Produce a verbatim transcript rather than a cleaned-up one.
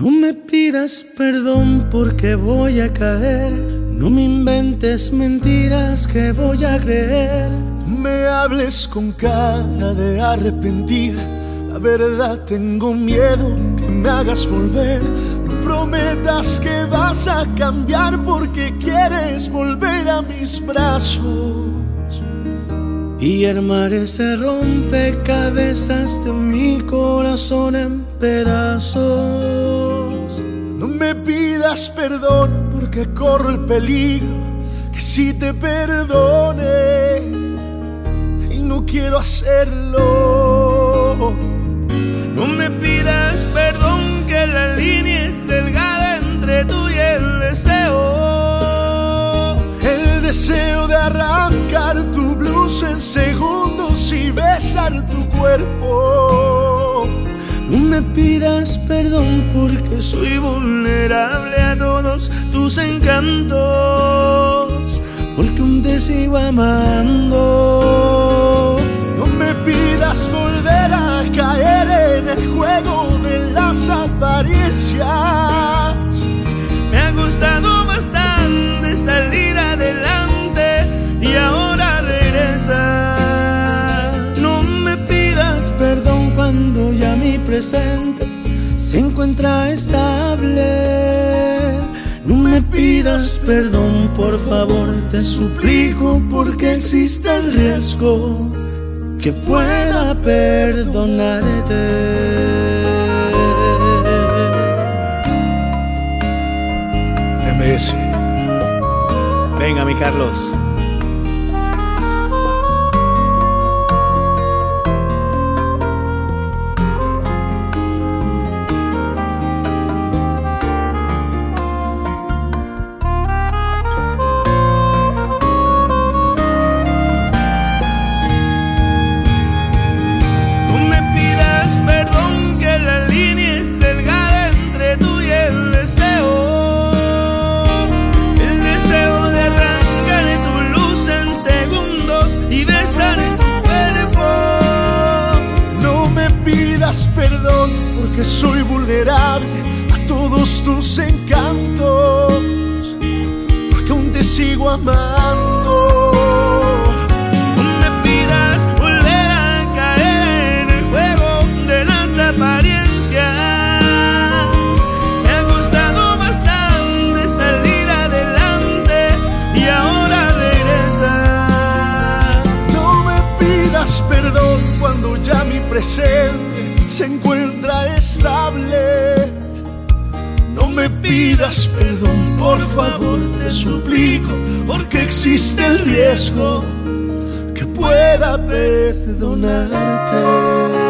No me pidas perdón porque voy a caer. No me inventes mentiras que voy a creer. No me hables con cara de arrepentida. La verdad tengo miedo que me hagas volver. No prometas que vas a cambiar porque quieres volver a mis brazos y armar ese rompecabezas de mi corazón en pedazos. No me pidas perdón porque corro el peligro que si te perdone y no quiero hacerlo. No me pidas perdón que la línea es delgada entre tú y el deseo. El deseo de arrancar tu blusa en segundos y besar tu cuerpo. No me pidas perdón porque soy vulnerable a todos tus encantos, porque aún te sigo amando. No me pidas volver a caer en el juego de las apariencias. Me ha costado bastante salir adelante y ahora regresa. No me pidas perdón cuando ya mi presente se encuentra estable. No me pidas perdón, por favor, te suplico, porque existe el riesgo que pueda perdonarte. M S. Venga, mi Carlos. Perdón porque soy vulnerable a todos tus encantos, porque aún te sigo amando. No me pidas volver a caer en el juego de las apariencias. Me ha costado bastante salir adelante y ahora regresa. No me pidas perdón cuando ya mi presente se encuentra estable. No me pidas perdón, por favor, te suplico, porque existe el riesgo que pueda perdonarte.